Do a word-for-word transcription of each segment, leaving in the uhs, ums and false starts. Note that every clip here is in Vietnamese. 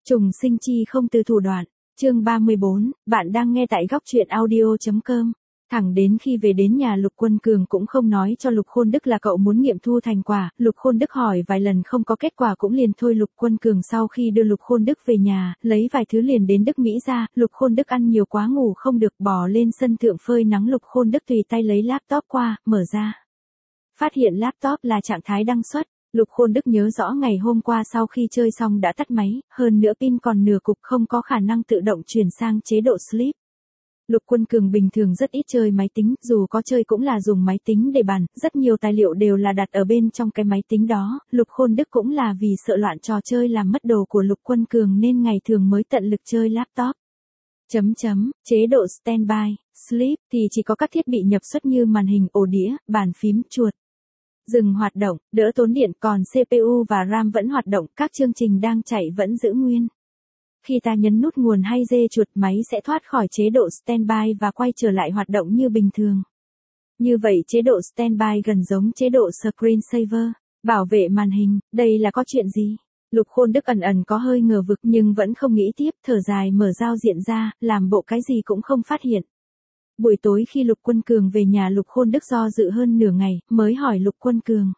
Trùng sinh chi không từ thủ đoạn. Chương ba mươi bốn, bạn đang nghe tại góc truyện audio.com. Thẳng đến khi về đến nhà Lục Quân Cường cũng không nói cho Lục Khôn Đức là cậu muốn nghiệm thu thành quả, Lục Khôn Đức hỏi vài lần không có kết quả cũng liền thôi. Lục Quân Cường sau khi đưa Lục Khôn Đức về nhà, lấy vài thứ liền đến Đức Mỹ ra, Lục Khôn Đức ăn nhiều quá ngủ không được, bò lên sân thượng phơi nắng. Lục Khôn Đức tùy tay lấy laptop qua, mở ra. Phát hiện laptop là trạng thái đăng xuất. Lục Khôn Đức nhớ rõ ngày hôm qua sau khi chơi xong đã tắt máy, hơn nữa pin còn nửa cục không có khả năng tự động chuyển sang chế độ sleep. Lục Quân Cường bình thường rất ít chơi máy tính, dù có chơi cũng là dùng máy tính để bàn, rất nhiều tài liệu đều là đặt ở bên trong cái máy tính đó. Lục Khôn Đức cũng là vì sợ loạn trò chơi làm mất đồ của Lục Quân Cường nên ngày thường mới tận lực chơi laptop. Chấm chấm, chế độ standby, sleep thì chỉ có các thiết bị nhập xuất như màn hình, ổ đĩa, bàn phím, chuột. Dừng hoạt động, đỡ tốn điện, còn xê pê u và RAM vẫn hoạt động, các chương trình đang chạy vẫn giữ nguyên. Khi ta nhấn nút nguồn hay dê chuột, máy sẽ thoát khỏi chế độ standby và quay trở lại hoạt động như bình thường. Như vậy chế độ standby gần giống chế độ screensaver, bảo vệ màn hình, đây là có chuyện gì? Lục Khôn Đức ẩn ẩn có hơi ngờ vực nhưng vẫn không nghĩ tiếp, thở dài mở giao diện ra, làm bộ cái gì cũng không phát hiện. Buổi tối khi Lục Quân Cường về nhà, Lục Khôn Đức do dự hơn nửa ngày, mới hỏi Lục Quân Cường.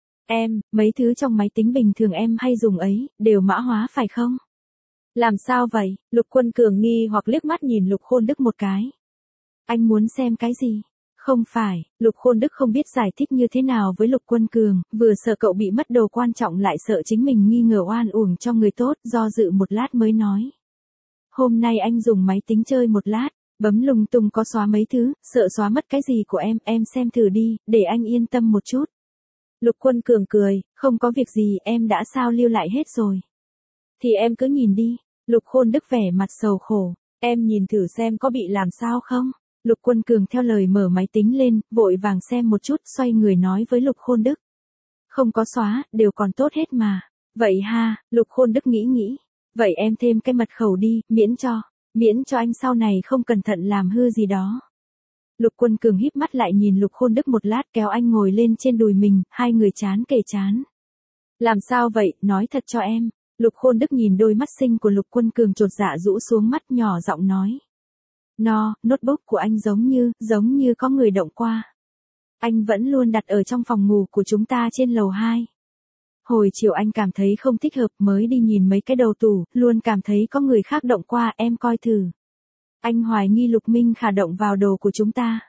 Em, mấy thứ trong máy tính bình thường em hay dùng ấy, đều mã hóa phải không? Làm sao vậy? Lục Quân Cường nghi hoặc liếc mắt nhìn Lục Khôn Đức một cái. Anh muốn xem cái gì? Không phải, Lục Khôn Đức không biết giải thích như thế nào với Lục Quân Cường, vừa sợ cậu bị mất đồ quan trọng lại sợ chính mình nghi ngờ oan uổng cho người tốt, do dự một lát mới nói. Hôm nay anh dùng máy tính chơi một lát. Bấm lung tung có xóa mấy thứ, sợ xóa mất cái gì của em, em xem thử đi, để anh yên tâm một chút. Lục Quân Cường cười, không có việc gì, em đã sao lưu lại hết rồi. Thì em cứ nhìn đi. Lục Khôn Đức vẻ mặt sầu khổ, em nhìn thử xem có bị làm sao không. Lục Quân Cường theo lời mở máy tính lên, vội vàng xem một chút, xoay người nói với Lục Khôn Đức. Không có xóa, đều còn tốt hết mà. Vậy ha, Lục Khôn Đức nghĩ nghĩ. Vậy em thêm cái mật khẩu đi, miễn cho. Miễn cho anh sau này không cẩn thận làm hư gì đó. Lục Quân Cường híp mắt lại nhìn Lục Khôn Đức một lát, kéo anh ngồi lên trên đùi mình, hai người chán kề chán. Làm sao vậy, nói thật cho em. Lục Khôn Đức nhìn đôi mắt xinh của Lục Quân Cường chột dạ rũ xuống mắt, nhỏ giọng nói. No, notebook của anh giống như, giống như có người động qua. Anh vẫn luôn đặt ở trong phòng ngủ của chúng ta trên lầu hai. Hồi chiều anh cảm thấy không thích hợp mới đi nhìn mấy cái đầu tủ, luôn cảm thấy có người khác động qua, em coi thử. Anh hoài nghi Lục Minh Khả động vào đồ của chúng ta.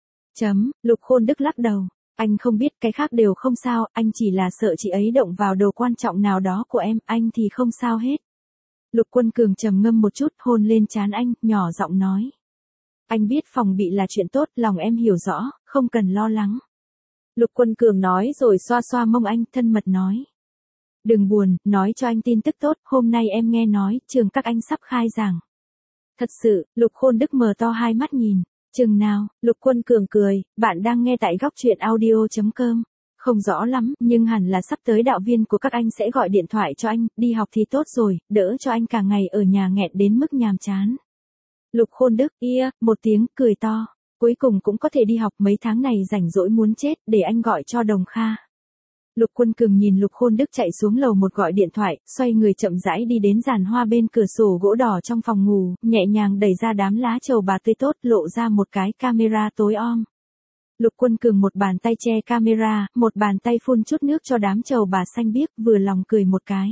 Chấm, Lục Khôn Đức lắc đầu. Anh không biết, cái khác đều không sao, anh chỉ là sợ chị ấy động vào đồ quan trọng nào đó của em, anh thì không sao hết. Lục Quân Cường trầm ngâm một chút, hôn lên trán anh, nhỏ giọng nói. Anh biết phòng bị là chuyện tốt, lòng em hiểu rõ, không cần lo lắng. Lục Quân Cường nói rồi xoa xoa mông anh, thân mật nói. Đừng buồn, nói cho anh tin tức tốt, hôm nay em nghe nói, trường các anh sắp khai giảng. Thật sự, Lục Khôn Đức mở to hai mắt nhìn. Chừng nào, Lục Quân Cường cười, bạn đang nghe tại góc truyện audio.com. Không rõ lắm, nhưng hẳn là sắp tới đạo viên của các anh sẽ gọi điện thoại cho anh, đi học thì tốt rồi, đỡ cho anh cả ngày ở nhà nghẹn đến mức nhàm chán. Lục Khôn Đức, ia, một tiếng, cười to. Cuối cùng cũng có thể đi học, mấy tháng này rảnh rỗi muốn chết, để anh gọi cho Đồng Kha. Lục Quân Cường nhìn Lục Khôn Đức chạy xuống lầu một gọi điện thoại, xoay người chậm rãi đi đến giàn hoa bên cửa sổ gỗ đỏ trong phòng ngủ, nhẹ nhàng đẩy ra đám lá trầu bà tươi tốt, lộ ra một cái camera tối om. Lục Quân Cường một bàn tay che camera, một bàn tay phun chút nước cho đám trầu bà xanh biếc, vừa lòng cười một cái.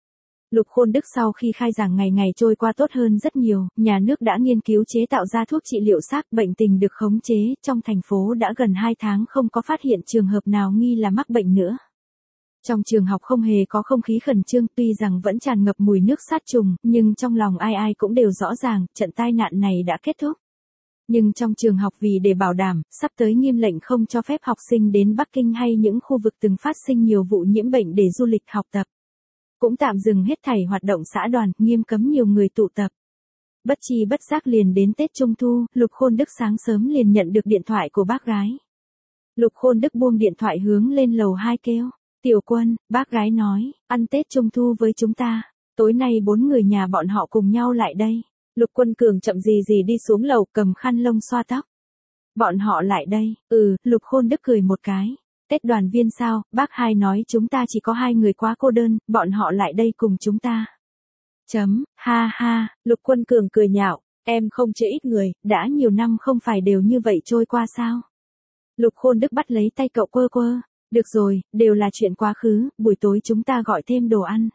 Lục Khôn Đức sau khi khai giảng ngày ngày trôi qua tốt hơn rất nhiều, nhà nước đã nghiên cứu chế tạo ra thuốc trị liệu xác, bệnh tình được khống chế, trong thành phố đã gần hai tháng không có phát hiện trường hợp nào nghi là mắc bệnh nữa. Trong trường học không hề có không khí khẩn trương, tuy rằng vẫn tràn ngập mùi nước sát trùng, nhưng trong lòng ai ai cũng đều rõ ràng, trận tai nạn này đã kết thúc. Nhưng trong trường học vì để bảo đảm, sắp tới nghiêm lệnh không cho phép học sinh đến Bắc Kinh hay những khu vực từng phát sinh nhiều vụ nhiễm bệnh để du lịch học tập. Cũng tạm dừng hết thảy hoạt động xã đoàn, nghiêm cấm nhiều người tụ tập. Bất chi bất giác liền đến Tết Trung Thu, Lục Khôn Đức sáng sớm liền nhận được điện thoại của bác gái. Lục Khôn Đức buông điện thoại hướng lên lầu hai kêu. Tiểu Quân, bác gái nói, ăn Tết Trung Thu với chúng ta. Tối nay bốn người nhà bọn họ cùng nhau lại đây. Lục Quân Cường chậm gì gì đi xuống lầu, cầm khăn lông xoa tóc. Bọn họ lại đây, ừ, Lục Khôn Đức cười một cái. Tết đoàn viên sao, bác hai nói chúng ta chỉ có hai người quá cô đơn, bọn họ lại đây cùng chúng ta. Chấm, ha ha, Lục Quân Cường cười nhạo, em không chê ít người, đã nhiều năm không phải đều như vậy trôi qua sao? Lục Khôn Đức bắt lấy tay cậu quơ quơ, được rồi, đều là chuyện quá khứ, buổi tối chúng ta gọi thêm đồ ăn.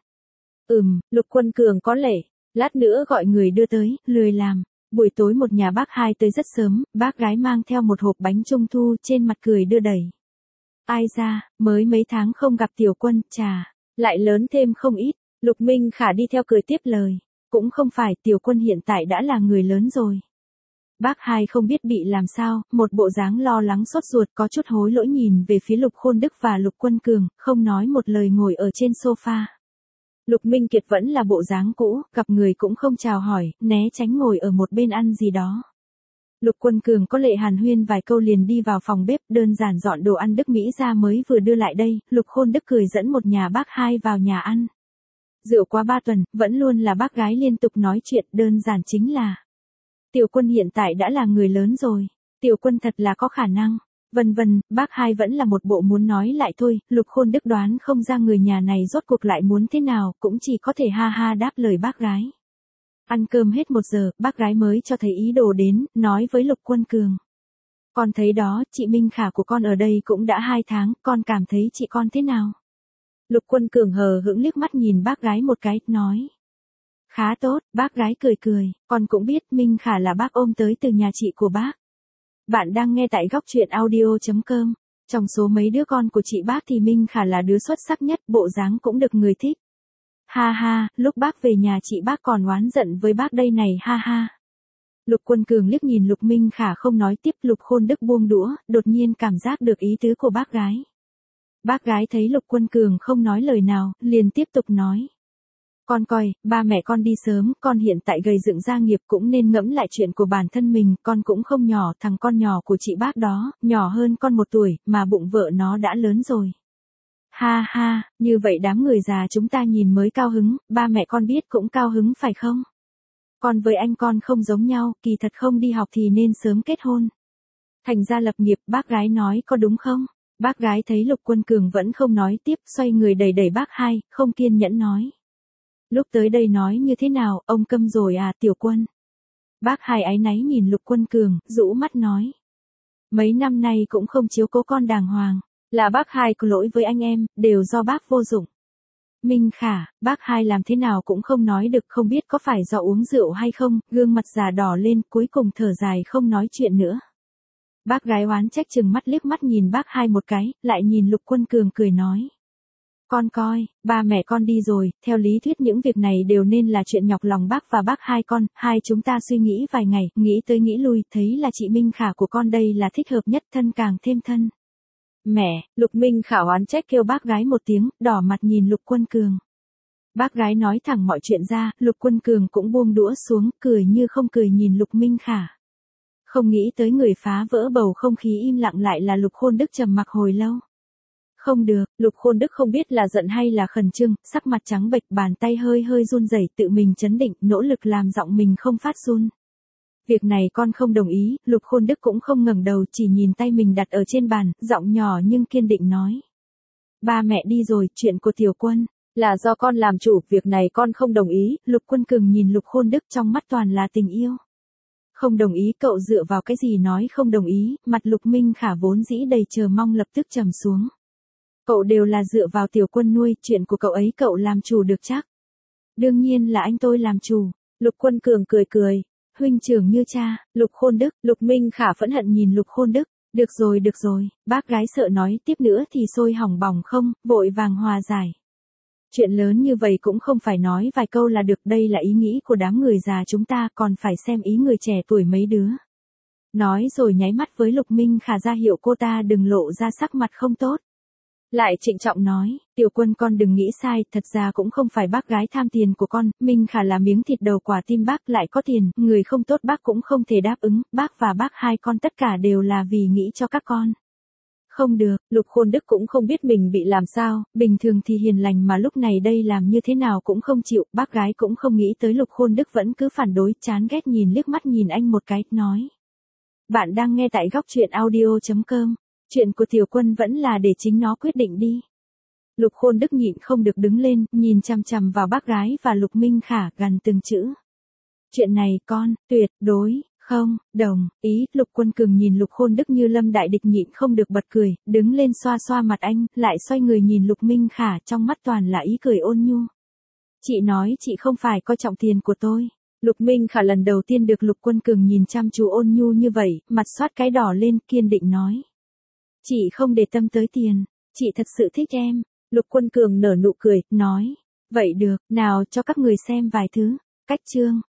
Ừm, Lục Quân Cường có lệ, lát nữa gọi người đưa tới, lười làm. Buổi tối một nhà bác hai tới rất sớm, bác gái mang theo một hộp bánh trung thu trên mặt cười đưa đẩy. Ai ra, mới mấy tháng không gặp Tiểu Quân, chà, lại lớn thêm không ít. Lục Minh Khả đi theo cười tiếp lời, cũng không phải, Tiểu Quân hiện tại đã là người lớn rồi. Bác hai không biết bị làm sao, một bộ dáng lo lắng sốt ruột có chút hối lỗi nhìn về phía Lục Khôn Đức và Lục Quân Cường, không nói một lời ngồi ở trên sofa. Lục Minh Kiệt vẫn là bộ dáng cũ, gặp người cũng không chào hỏi, né tránh ngồi ở một bên ăn gì đó. Lục Quân Cường có lệ hàn huyên vài câu liền đi vào phòng bếp đơn giản dọn đồ ăn Đức Mỹ ra mới vừa đưa lại đây, Lục Khôn Đức cười dẫn một nhà bác hai vào nhà ăn. Rượu qua ba tuần, vẫn luôn là bác gái liên tục nói chuyện, đơn giản chính là Tiểu Quân hiện tại đã là người lớn rồi, Tiểu Quân thật là có khả năng, vân vân, bác hai vẫn là một bộ muốn nói lại thôi, Lục Khôn Đức đoán không ra người nhà này rốt cuộc lại muốn thế nào, cũng chỉ có thể ha ha đáp lời bác gái. Ăn cơm hết một giờ, bác gái mới cho thấy ý đồ đến, nói với Lục Quân Cường. Con thấy đó, chị Minh Khả của con ở đây cũng đã hai tháng, con cảm thấy chị con thế nào? Lục Quân Cường hờ hững liếc mắt nhìn bác gái một cái, nói. Khá tốt, bác gái cười cười, con cũng biết Minh Khả là bác ôm tới từ nhà chị của bác. Bạn đang nghe tại góc truyện audio chấm com. Trong số mấy đứa con của chị bác thì Minh Khả là đứa xuất sắc nhất, bộ dáng cũng được người thích. Ha ha, lúc bác về nhà chị bác còn oán giận với bác đây này, ha ha. Lục Quân Cường liếc nhìn Lục Minh Khả không nói tiếp, Lục Khôn Đức buông đũa, đột nhiên cảm giác được ý tứ của bác gái. Bác gái thấy Lục Quân Cường không nói lời nào, liền tiếp tục nói. Con coi, ba mẹ con đi sớm, con hiện tại gầy dựng gia nghiệp cũng nên ngẫm lại chuyện của bản thân mình, con cũng không nhỏ, thằng con nhỏ của chị bác đó, nhỏ hơn con một tuổi, mà bụng vợ nó đã lớn rồi. Ha ha, như vậy đám người già chúng ta nhìn mới cao hứng, ba mẹ con biết cũng cao hứng phải không? Con với anh con không giống nhau, kỳ thật không đi học thì nên sớm kết hôn. Thành ra lập nghiệp, bác gái nói có đúng không? Bác gái thấy Lục Quân Cường vẫn không nói tiếp, xoay người đẩy đẩy bác hai, không kiên nhẫn nói. Lúc tới đây nói như thế nào, ông câm rồi à, Tiểu Quân? Bác hai áy náy nhìn Lục Quân Cường, rũ mắt nói. Mấy năm nay cũng không chiếu cố con đàng hoàng, là bác hai có lỗi với anh em, đều do bác vô dụng. Minh Khả, bác hai làm thế nào cũng không nói được, không biết có phải do uống rượu hay không, gương mặt già đỏ lên, cuối cùng thở dài không nói chuyện nữa. Bác gái oán trách chừng mắt liếc mắt nhìn bác hai một cái, lại nhìn Lục Quân Cường cười nói. Con coi, ba mẹ con đi rồi, theo lý thuyết những việc này đều nên là chuyện nhọc lòng bác và bác hai con, hai chúng ta suy nghĩ vài ngày, nghĩ tới nghĩ lui, thấy là chị Minh Khả của con đây là thích hợp nhất, thân càng thêm thân. Mẹ, Lục Minh Khả oán trách kêu bác gái một tiếng, đỏ mặt nhìn Lục Quân Cường. Bác gái nói thẳng mọi chuyện ra, Lục Quân Cường cũng buông đũa xuống, cười như không cười nhìn Lục Minh Khả. Không nghĩ tới người phá vỡ bầu không khí im lặng lại là Lục Khôn Đức trầm mặc hồi lâu. Không được, Lục Khôn Đức không biết là giận hay là khẩn trương, sắc mặt trắng bệch, bàn tay hơi hơi run rẩy, tự mình chấn định, nỗ lực làm giọng mình không phát run. Việc này con không đồng ý, Lục Khôn Đức cũng không ngẩng đầu, chỉ nhìn tay mình đặt ở trên bàn, giọng nhỏ nhưng kiên định nói. Ba mẹ đi rồi, chuyện của Tiểu Quân, là do con làm chủ, việc này con không đồng ý, Lục Quân Cường nhìn Lục Khôn Đức trong mắt toàn là tình yêu. Không đồng ý, cậu dựa vào cái gì nói không đồng ý, mặt Lục Minh Khả vốn dĩ đầy chờ mong lập tức trầm xuống. Cậu đều là dựa vào Tiểu Quân nuôi, chuyện của cậu ấy cậu làm chủ được chắc. Đương nhiên là anh tôi làm chủ, Lục Quân Cường cười cười. Huynh trưởng như cha, Lục Khôn Đức, Lục Minh Khả phẫn hận nhìn Lục Khôn Đức, được rồi được rồi, bác gái sợ nói tiếp nữa thì sôi hỏng bỏng không, vội vàng hòa giải. Chuyện lớn như vậy cũng không phải nói vài câu là được, đây là ý nghĩ của đám người già chúng ta, còn phải xem ý người trẻ tuổi mấy đứa. Nói rồi nháy mắt với Lục Minh Khả ra hiệu cô ta đừng lộ ra sắc mặt không tốt. Lại trịnh trọng nói, Tiểu Quân con đừng nghĩ sai, thật ra cũng không phải bác gái tham tiền của con, Minh Khả là miếng thịt đầu quả tim bác, lại có tiền, người không tốt bác cũng không thể đáp ứng, bác và bác hai con tất cả đều là vì nghĩ cho các con. Không được, Lục Khôn Đức cũng không biết mình bị làm sao, bình thường thì hiền lành mà lúc này đây làm như thế nào cũng không chịu, bác gái cũng không nghĩ tới Lục Khôn Đức vẫn cứ phản đối, chán ghét nhìn liếc mắt nhìn anh một cái, nói. Bạn đang nghe tại góc truyện audio chấm com. Chuyện của Tiểu Quân vẫn là để chính nó quyết định đi. Lục Khôn Đức nhịn không được đứng lên, nhìn chằm chằm vào bác gái và Lục Minh Khả gằn từng chữ. Chuyện này con, tuyệt đối, không, đồng, ý, Lục Quân Cường nhìn Lục Khôn Đức như lâm đại địch nhịn không được bật cười, đứng lên xoa xoa mặt anh, lại xoay người nhìn Lục Minh Khả trong mắt toàn là ý cười ôn nhu. Chị nói chị không phải coi trọng tiền của tôi. Lục Minh Khả lần đầu tiên được Lục Quân Cường nhìn chăm chú ôn nhu như vậy, mặt xoát cái đỏ lên, kiên định nói. Chị không để tâm tới tiền, chị thật sự thích em. Lục Quân Cường nở nụ cười, nói. Vậy được, nào cho các người xem vài thứ. Cách chương.